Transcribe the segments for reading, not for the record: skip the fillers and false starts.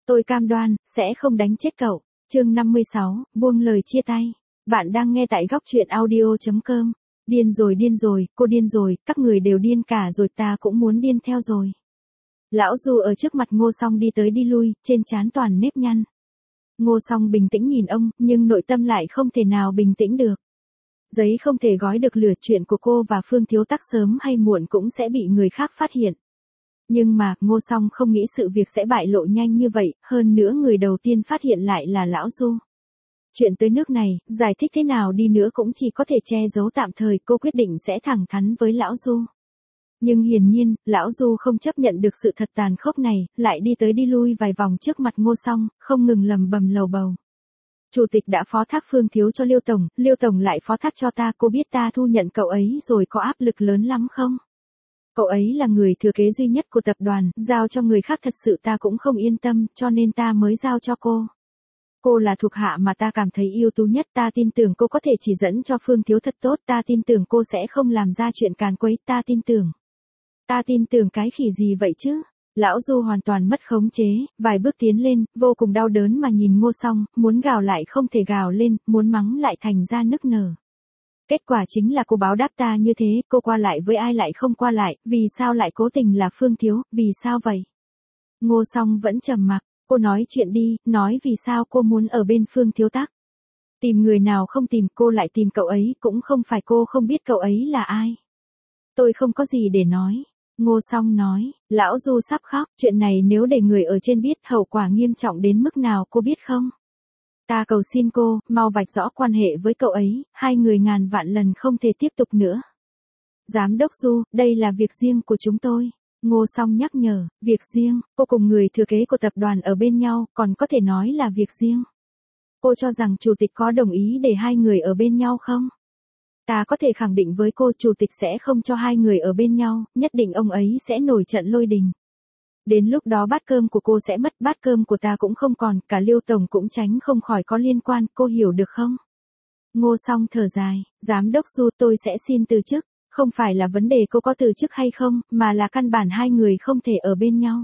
Tôi cam đoan, sẽ không đánh chết cậu. Chương 56, buông lời chia tay. Bạn đang nghe tại góc truyện audio.com. Điên rồi, cô điên rồi, các người đều điên cả rồi, ta cũng muốn điên theo rồi. Lão Du ở trước mặt Ngô Song đi tới đi lui, trên trán toàn nếp nhăn. Ngô Song bình tĩnh nhìn ông, nhưng nội tâm lại không thể nào bình tĩnh được. Giấy không thể gói được lửa, chuyện của cô và Phương Thiếu Tắc sớm hay muộn cũng sẽ bị người khác phát hiện. Nhưng mà, Ngô Song không nghĩ sự việc sẽ bại lộ nhanh như vậy, hơn nữa người đầu tiên phát hiện lại là Lão Du. Chuyện tới nước này, giải thích thế nào đi nữa cũng chỉ có thể che giấu tạm thời, cô quyết định sẽ thẳng thắn với Lão Du. Nhưng hiển nhiên, Lão Du không chấp nhận được sự thật tàn khốc này, lại đi tới đi lui vài vòng trước mặt Ngô Song, không ngừng lầm bầm lầu bầu. Chủ tịch đã phó thác Phương Thiếu cho Liêu Tổng lại phó thác cho ta, cô biết ta thu nhận cậu ấy rồi có áp lực lớn lắm không? Cậu ấy là người thừa kế duy nhất của tập đoàn, giao cho người khác thật sự ta cũng không yên tâm, cho nên ta mới giao cho cô. Cô là thuộc hạ mà ta cảm thấy ưu tú nhất, ta tin tưởng cô có thể chỉ dẫn cho Phương Thiếu thật tốt, ta tin tưởng cô sẽ không làm ra chuyện càn quấy, ta tin tưởng. Ta tin tưởng cái khỉ gì vậy chứ? Lão Du hoàn toàn mất khống chế, vài bước tiến lên, vô cùng đau đớn mà nhìn Ngô Song, muốn gào lại không thể gào lên, muốn mắng lại thành ra nức nở. Kết quả chính là cô báo đáp ta như thế, cô qua lại với ai lại không qua lại, vì sao lại cố tình là Phương Thiếu, vì sao vậy? Ngô Song vẫn trầm mặc, cô nói chuyện đi, nói vì sao cô muốn ở bên Phương Thiếu Tắc. Tìm người nào không tìm, cô lại tìm cậu ấy, cũng không phải cô không biết cậu ấy là ai. Tôi không có gì để nói. Ngô Song nói, Lão Du sắp khóc, chuyện này nếu để người ở trên biết hậu quả nghiêm trọng đến mức nào cô biết không? Ta cầu xin cô, mau vạch rõ quan hệ với cậu ấy, hai người ngàn vạn lần không thể tiếp tục nữa. Giám đốc Du, đây là việc riêng của chúng tôi. Ngô Song nhắc nhở, việc riêng, cô cùng người thừa kế của tập đoàn ở bên nhau, còn có thể nói là việc riêng. Cô cho rằng chủ tịch có đồng ý để hai người ở bên nhau không? Ta có thể khẳng định với cô chủ tịch sẽ không cho hai người ở bên nhau, nhất định ông ấy sẽ nổi trận lôi đình. Đến lúc đó bát cơm của cô sẽ mất, bát cơm của ta cũng không còn, cả Liêu Tổng cũng tránh không khỏi có liên quan, cô hiểu được không? Ngô Song thở dài, Giám đốc Du tôi sẽ xin từ chức, không phải là vấn đề cô có từ chức hay không, mà là căn bản hai người không thể ở bên nhau.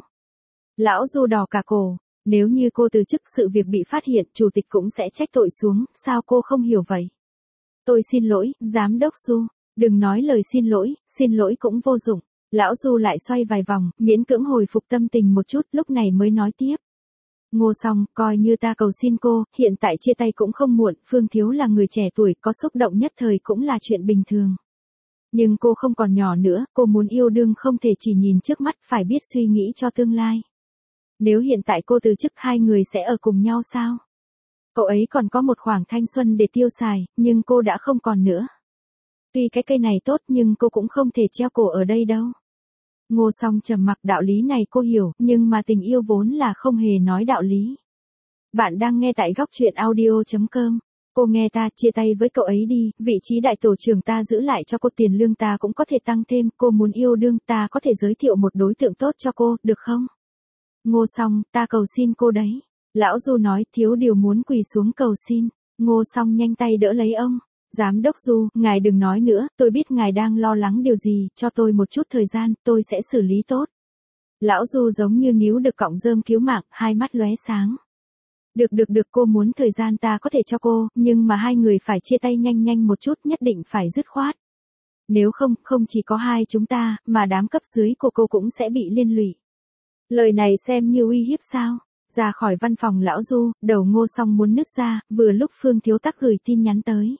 Lão Du đỏ cả cổ, nếu như cô từ chức sự việc bị phát hiện, chủ tịch cũng sẽ trách tội xuống, sao cô không hiểu vậy? Tôi xin lỗi, Giám đốc Du, đừng nói lời xin lỗi cũng vô dụng. Lão Du lại xoay vài vòng, miễn cưỡng hồi phục tâm tình một chút, lúc này mới nói tiếp. Ngô Song, coi như ta cầu xin cô, hiện tại chia tay cũng không muộn, Phương Thiếu là người trẻ tuổi, có xúc động nhất thời cũng là chuyện bình thường. Nhưng cô không còn nhỏ nữa, cô muốn yêu đương không thể chỉ nhìn trước mắt, phải biết suy nghĩ cho tương lai. Nếu hiện tại cô từ chức hai người sẽ ở cùng nhau sao? Cậu ấy còn có một khoảng thanh xuân để tiêu xài, nhưng cô đã không còn nữa. Tuy cái cây này tốt nhưng cô cũng không thể treo cổ ở đây đâu. Ngô Song trầm mặc, đạo lý này cô hiểu, nhưng mà tình yêu vốn là không hề nói đạo lý. Bạn đang nghe tại góc truyện audio.com. Cô nghe ta, chia tay với cậu ấy đi, vị trí đại tổ trưởng ta giữ lại cho cô, tiền lương ta cũng có thể tăng thêm, cô muốn yêu đương ta có thể giới thiệu một đối tượng tốt cho cô, được không? Ngô Song, ta cầu xin cô đấy. Lão Du nói, thiếu điều muốn quỳ xuống cầu xin. Ngô Song nhanh tay đỡ lấy ông. Giám đốc Du, ngài đừng nói nữa, tôi biết ngài đang lo lắng điều gì, cho tôi một chút thời gian, tôi sẽ xử lý tốt. Lão Du giống như níu được cọng rơm cứu mạng, hai mắt lóe sáng. Được, cô muốn thời gian ta có thể cho cô, nhưng mà hai người phải chia tay nhanh một chút, nhất định phải dứt khoát. Nếu không chỉ có hai chúng ta, mà đám cấp dưới của cô cũng sẽ bị liên lụy. Lời này xem như uy hiếp sao? Ra khỏi văn phòng Lão Du, đầu Ngô Song muốn nứt ra, vừa lúc Phương Thiếu Tắc gửi tin nhắn tới.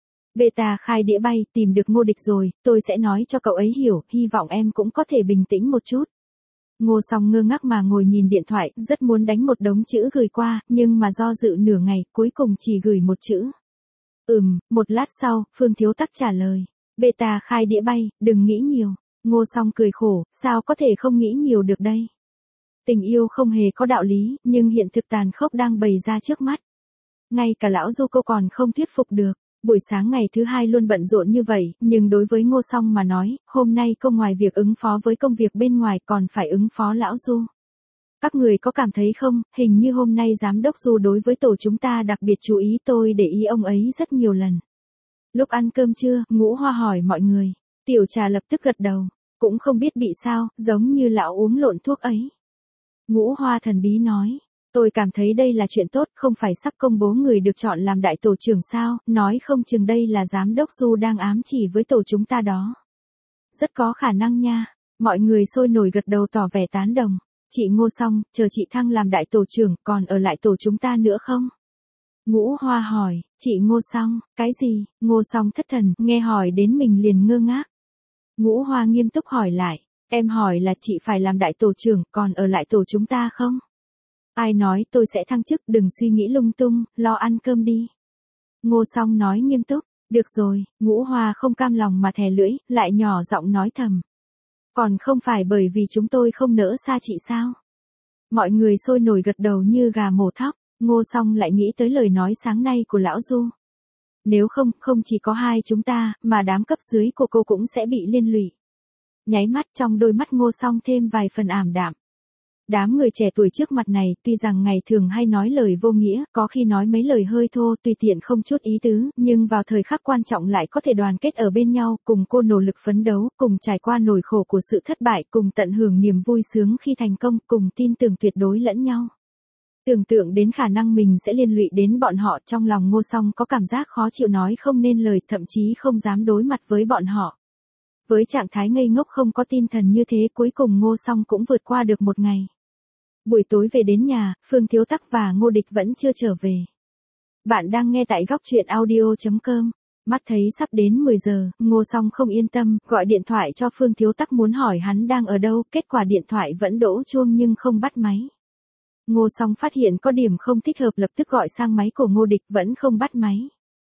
Beta khai đĩa bay, tìm được Ngô Địch rồi, tôi sẽ nói cho cậu ấy hiểu, hy vọng em cũng có thể bình tĩnh một chút. Ngô Song ngơ ngác mà ngồi nhìn điện thoại, rất muốn đánh một đống chữ gửi qua, nhưng mà do dự nửa ngày, cuối cùng chỉ gửi một chữ. Một lát sau, Phương Thiếu Tắc trả lời. Beta khai đĩa bay, đừng nghĩ nhiều. Ngô Song cười khổ, sao có thể không nghĩ nhiều được đây? Tình yêu không hề có đạo lý, nhưng hiện thực tàn khốc đang bày ra trước mắt. Ngay cả Lão Du cô còn không thuyết phục được. Buổi sáng ngày thứ hai luôn bận rộn như vậy, nhưng đối với Ngô Song mà nói, hôm nay cô ngoài việc ứng phó với công việc bên ngoài còn phải ứng phó Lão Du. Các người có cảm thấy không, hình như hôm nay giám đốc Du đối với tổ chúng ta đặc biệt chú ý, tôi để ý ông ấy rất nhiều lần. Lúc ăn cơm trưa, Ngũ Hoa hỏi mọi người. Tiểu Trà lập tức gật đầu, cũng không biết bị sao, giống như lão uống lộn thuốc ấy. Ngũ Hoa thần bí nói, Tôi cảm thấy đây là chuyện tốt, không phải sắp công bố người được chọn làm đại tổ trưởng sao, nói không chừng đây là giám đốc Du đang ám chỉ với tổ chúng ta đó. Rất có khả năng nha. Mọi người sôi nổi gật đầu tỏ vẻ tán đồng. Chị Ngô Song, chờ chị thăng làm đại tổ trưởng, còn ở lại tổ chúng ta nữa không? Ngũ Hoa hỏi, chị Ngô Song, cái gì? Ngô Song thất thần, nghe hỏi đến mình liền ngơ ngác. Ngũ Hoa nghiêm túc hỏi lại, em hỏi là chị phải làm đại tổ trưởng, còn ở lại tổ chúng ta không? Ai nói tôi sẽ thăng chức, đừng suy nghĩ lung tung, lo ăn cơm đi. Ngô Song nói nghiêm túc, được rồi. Ngũ Hoa không cam lòng mà thè lưỡi, lại nhỏ giọng nói thầm. Còn không phải bởi vì chúng tôi không nỡ xa chị sao? Mọi người sôi nổi gật đầu như gà mổ thóc. Ngô Song lại nghĩ tới lời nói sáng nay của lão Du. Nếu không, không chỉ có hai chúng ta, mà đám cấp dưới của cô cũng sẽ bị liên lụy. Nháy mắt, trong đôi mắt Ngô Song thêm vài phần ảm đạm. Đám người trẻ tuổi trước mặt này, tuy rằng ngày thường hay nói lời vô nghĩa, có khi nói mấy lời hơi thô, tùy tiện không chút ý tứ, nhưng vào thời khắc quan trọng lại có thể đoàn kết ở bên nhau, cùng cô nỗ lực phấn đấu, cùng trải qua nỗi khổ của sự thất bại, cùng tận hưởng niềm vui sướng khi thành công, cùng tin tưởng tuyệt đối lẫn nhau. Tưởng tượng đến khả năng mình sẽ liên lụy đến bọn họ, trong lòng Ngô Song có cảm giác khó chịu nói không nên lời, thậm chí không dám đối mặt với bọn họ. Với trạng thái ngây ngốc không có tinh thần như thế, cuối cùng Ngô Song cũng vượt qua được một ngày. Buổi tối về đến nhà, Phương Thiếu Tắc và Ngô Địch vẫn chưa trở về. Bạn đang nghe tại góc truyện audio.com. Mắt thấy sắp đến 10 giờ, Ngô Song không yên tâm, gọi điện thoại cho Phương Thiếu Tắc muốn hỏi hắn đang ở đâu, kết quả điện thoại vẫn đổ chuông nhưng không bắt máy. Ngô Song phát hiện có điểm không thích hợp, lập tức gọi sang máy của Ngô Địch, vẫn không bắt máy.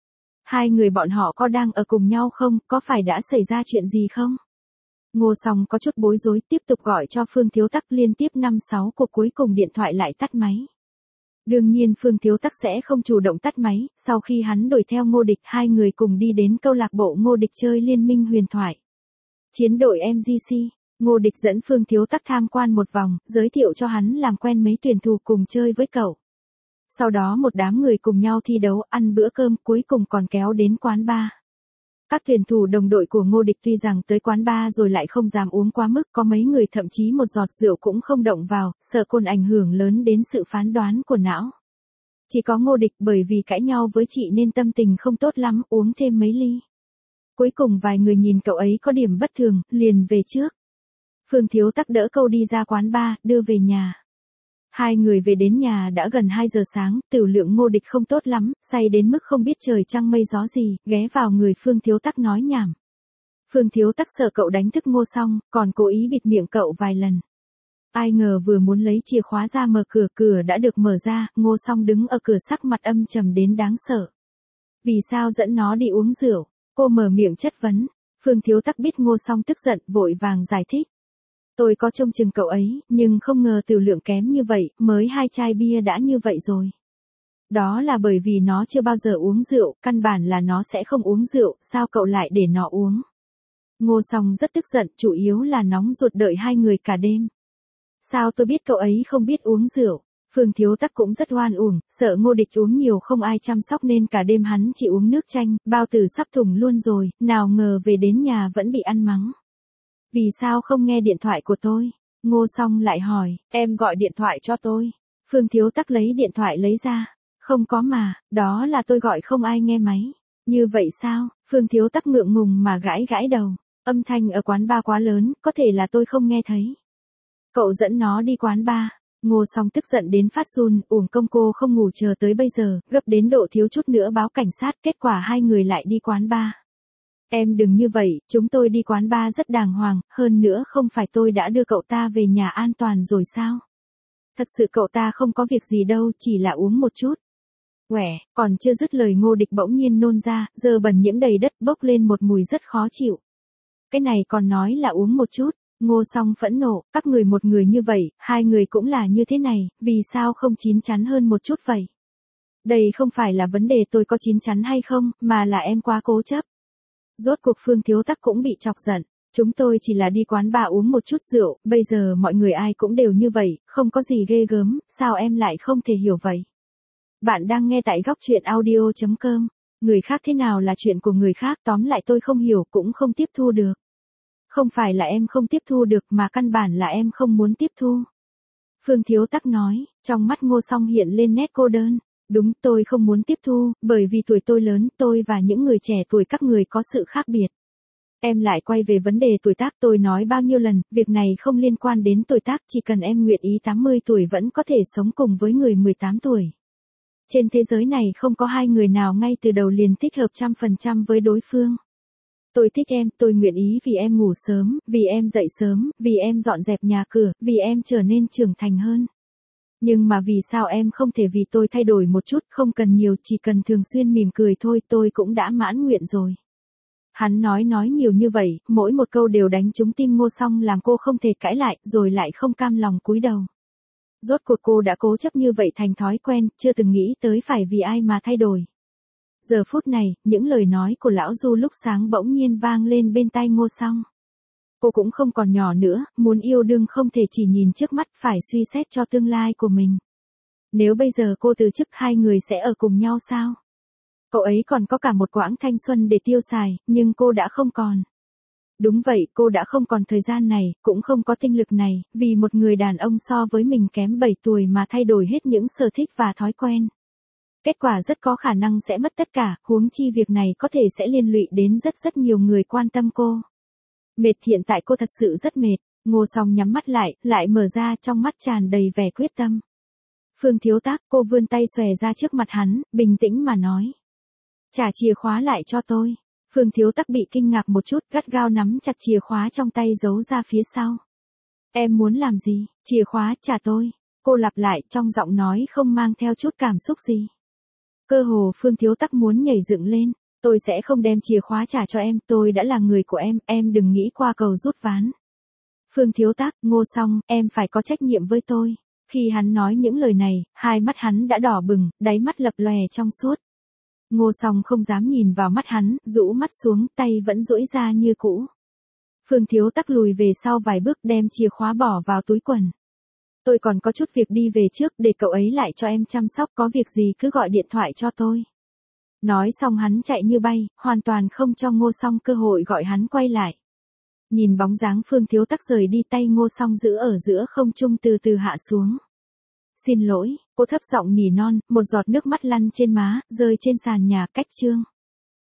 Hai người bọn họ có đang ở cùng nhau không, có phải đã xảy ra chuyện gì không? Ngô Song có chút bối rối, tiếp tục gọi cho Phương Thiếu Tắc, liên tiếp 5-6 cuộc, cuối cùng điện thoại lại tắt máy. Đương nhiên Phương Thiếu Tắc sẽ không chủ động tắt máy, sau khi hắn đuổi theo Ngô Địch, hai người cùng đi đến câu lạc bộ Ngô Địch chơi Liên minh huyền thoại. Chiến đội MGC, Ngô Địch dẫn Phương Thiếu Tắc tham quan một vòng, giới thiệu cho hắn làm quen mấy tuyển thủ cùng chơi với cậu. Sau đó một đám người cùng nhau thi đấu, ăn bữa cơm, cuối cùng còn kéo đến quán bar. Các tuyển thủ đồng đội của Ngô Địch tuy rằng tới quán bar rồi lại không dám uống quá mức, có mấy người thậm chí một giọt rượu cũng không động vào, sợ cồn ảnh hưởng lớn đến sự phán đoán của não. Chỉ có Ngô Địch bởi vì cãi nhau với chị nên tâm tình không tốt lắm, uống thêm mấy ly. Cuối cùng vài người nhìn cậu ấy có điểm bất thường, liền về trước. Phương Thiếu Tắc đỡ cậu đi ra quán bar, đưa về nhà. Hai người về đến nhà đã gần 2 giờ sáng, tiểu lượng Ngô Địch không tốt lắm, say đến mức không biết trời trăng mây gió gì, ghé vào người Phương Thiếu Tắc nói nhảm. Phương Thiếu Tắc sợ cậu đánh thức Ngô Song, còn cố ý bịt miệng cậu vài lần. Ai ngờ vừa muốn lấy chìa khóa ra mở cửa, cửa đã được mở ra, Ngô Song đứng ở cửa sắc mặt âm trầm đến đáng sợ. Vì sao dẫn nó đi uống rượu? Cô mở miệng chất vấn. Phương Thiếu Tắc biết Ngô Song tức giận, vội vàng giải thích. Tôi có trông chừng cậu ấy, nhưng không ngờ tiểu lượng kém như vậy, mới 2 chai bia đã như vậy rồi. Đó là bởi vì nó chưa bao giờ uống rượu, căn bản là nó sẽ không uống rượu, sao cậu lại để nó uống? Ngô Song rất tức giận, chủ yếu là nóng ruột đợi hai người cả đêm. Sao tôi biết cậu ấy không biết uống rượu? Phương Thiếu Tắc cũng rất oan uổng, sợ Ngô Địch uống nhiều không ai chăm sóc nên cả đêm hắn chỉ uống nước chanh, bao tử sắp thủng luôn rồi, nào ngờ về đến nhà vẫn bị ăn mắng. Vì sao không nghe điện thoại của tôi? Ngô Song lại hỏi, em gọi điện thoại cho tôi. Phương Thiếu Tắc lấy điện thoại lấy ra. Không có mà, đó là tôi gọi không ai nghe máy. Như vậy sao? Phương Thiếu Tắc ngượng ngùng mà gãi gãi đầu. Âm thanh ở quán bar quá lớn, có thể là tôi không nghe thấy. Cậu dẫn nó đi quán bar. Ngô Song tức giận đến phát run, uổng công cô không ngủ chờ tới bây giờ, gấp đến độ thiếu chút nữa báo cảnh sát, kết quả hai người lại đi quán bar. Em đừng như vậy, chúng tôi đi quán bar rất đàng hoàng, hơn nữa không phải tôi đã đưa cậu ta về nhà an toàn rồi sao? Thật sự cậu ta không có việc gì đâu, chỉ là uống một chút. Quẻ, còn chưa dứt lời Ngô Địch bỗng nhiên nôn ra, dơ bẩn nhiễm đầy đất, bốc lên một mùi rất khó chịu. Cái này còn nói là uống một chút. Ngô Song phẫn nộ, các người một người như vậy, hai người cũng là như thế này, vì sao không chín chắn hơn một chút vậy? Đây không phải là vấn đề tôi có chín chắn hay không, mà là em quá cố chấp. Rốt cuộc Phương Thiếu Tắc cũng bị chọc giận. Chúng tôi chỉ là đi quán bar uống một chút rượu, bây giờ mọi người ai cũng đều như vậy, không có gì ghê gớm, sao em lại không thể hiểu vậy? Bạn đang nghe tại góc truyện audio.com. Người khác thế nào là chuyện của người khác, tóm lại tôi không hiểu cũng không tiếp thu được. Không phải là em không tiếp thu được mà căn bản là em không muốn tiếp thu. Phương Thiếu Tắc nói, trong mắt Ngô Song hiện lên nét cô đơn. Đúng, tôi không muốn tiếp thu, bởi vì tuổi tôi lớn, tôi và những người trẻ tuổi các người có sự khác biệt. Em lại quay về vấn đề tuổi tác, tôi nói bao nhiêu lần, việc này không liên quan đến tuổi tác, chỉ cần em nguyện ý 80 tuổi vẫn có thể sống cùng với người 18 tuổi. Trên thế giới này không có hai người nào ngay từ đầu liền thích hợp 100% với đối phương. Tôi thích em, tôi nguyện ý vì em ngủ sớm, vì em dậy sớm, vì em dọn dẹp nhà cửa, vì em trở nên trưởng thành hơn. Nhưng mà vì sao em không thể vì tôi thay đổi một chút, không cần nhiều, chỉ cần thường xuyên mỉm cười thôi, tôi cũng đã mãn nguyện rồi. Hắn nói nhiều như vậy, mỗi một câu đều đánh trúng tim Ngô Song làm cô không thể cãi lại, rồi lại không cam lòng cúi đầu. Rốt cuộc cô đã cố chấp như vậy thành thói quen, chưa từng nghĩ tới phải vì ai mà thay đổi. Giờ phút này, những lời nói của lão Du lúc sáng bỗng nhiên vang lên bên tai Ngô Song. Cô cũng không còn nhỏ nữa, muốn yêu đương không thể chỉ nhìn trước mắt, phải suy xét cho tương lai của mình. Nếu bây giờ cô từ chức, hai người sẽ ở cùng nhau sao? Cậu ấy còn có cả một quãng thanh xuân để tiêu xài, nhưng cô đã không còn. Đúng vậy, cô đã không còn thời gian này, cũng không có tinh lực này, vì một người đàn ông so với mình kém 7 tuổi mà thay đổi hết những sở thích và thói quen. Kết quả rất có khả năng sẽ mất tất cả, huống chi việc này có thể sẽ liên lụy đến rất nhiều người quan tâm cô. Mệt, hiện tại cô thật sự rất mệt. Ngô Song nhắm mắt lại mở ra, trong mắt tràn đầy vẻ quyết tâm. Phương Thiếu Tắc, cô vươn tay xòe ra trước mặt hắn, bình tĩnh mà nói. Trả chìa khóa lại cho tôi. Phương Thiếu Tắc bị kinh ngạc một chút, gắt gao nắm chặt chìa khóa trong tay giấu ra phía sau. Em muốn làm gì? Chìa khóa trả tôi. Cô lặp lại, trong giọng nói không mang theo chút cảm xúc gì. Cơ hồ Phương Thiếu Tắc muốn nhảy dựng lên. Tôi sẽ không đem chìa khóa trả cho em, tôi đã là người của em đừng nghĩ qua cầu rút ván. Phương Thiếu Tắc, Ngô Song, em phải có trách nhiệm với tôi. Khi hắn nói những lời này, hai mắt hắn đã đỏ bừng, đáy mắt lập lòe trong suốt. Ngô Song không dám nhìn vào mắt hắn, rũ mắt xuống, tay vẫn duỗi ra như cũ. Phương Thiếu Tắc lùi về sau vài bước, đem chìa khóa bỏ vào túi quần. Tôi còn có chút việc đi về trước, để cậu ấy lại cho em chăm sóc, có việc gì cứ gọi điện thoại cho tôi. Nói xong hắn chạy như bay, hoàn toàn không cho Ngô Song cơ hội gọi hắn quay lại. Nhìn bóng dáng Phương Thiếu Tắc rời đi, tay Ngô Song giữ ở giữa không trung từ từ hạ xuống. Xin lỗi, cô thấp giọng nỉ non, một giọt nước mắt lăn trên má, rơi trên sàn nhà cách chương.